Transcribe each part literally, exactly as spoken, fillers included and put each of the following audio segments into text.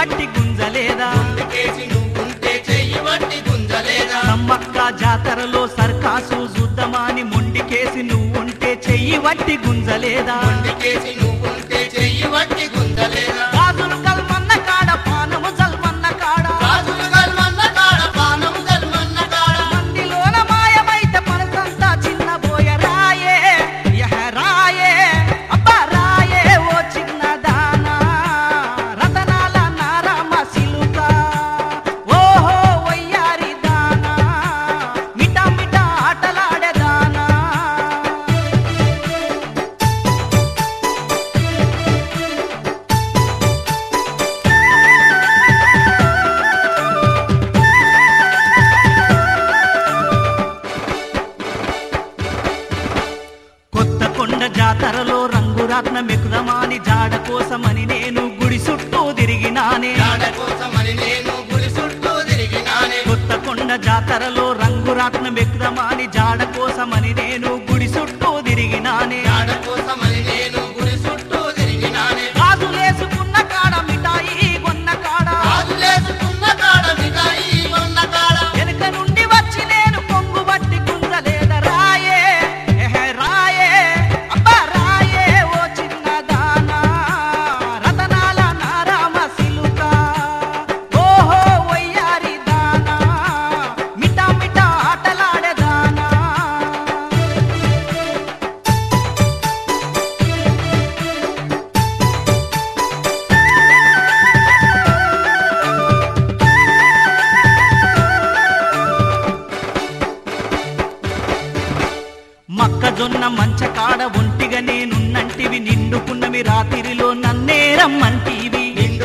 వట్టి గుంజలేదా సమ్మక్క జాతరలో సర్కాసు జుద్దమాని మొండికేసి నువ్వుంటే చెయ్యి వట్టి గుంజలేదా గాజులు కల్మన్న కాడ పానము జల్మన్న కాడ మందిలోన మాయమైతే మనసంతా చిన్నబోయ రాయే యహ రాయే అబ్బా రాయే ఓ చిన్నదానా రతనాల నారమ సిలుక ఓహో వయ్యారి దానా మిఠా మిఠా ఆటలాడే దానా కొత్తకొండ జాతరలో రంగురాత్న మెకుదమాని జాడ కోసమని నేను గుడి చుట్టూ తిరిగినానే కొత్తకొండ జాతరలో రంగురాత్న మెకుదమాని జాడ కోసమని నేను గుడి చుట్టూ తిరిగినానే గాజులేసుకున్న కాడ మిఠాయి కొన్న కాడ వెనుక నుండి వచ్చి నేను పొంగు బట్టి గుంజలేద రాయే ఎహ రాయే అబ్బా రాయే ఓ చిన్నదానా రతనాల నారామ సిలుక ఓహో వయ్యారి దానా మిఠా మిఠా ఆటలాడే దానా మక్కజొన్న మంచకాడ ఒంటిగా నేనున్నంటివి నిండుకున్నవి రాత్రిలో నన్నే రమ్మంటివి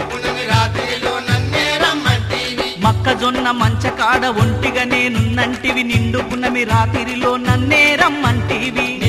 మక్కజొన్న మంచకాడ ఒంటిగా నేనున్నంటివి నిండుకున్నవి రాత్రిలో నన్నే రమ్మంటివి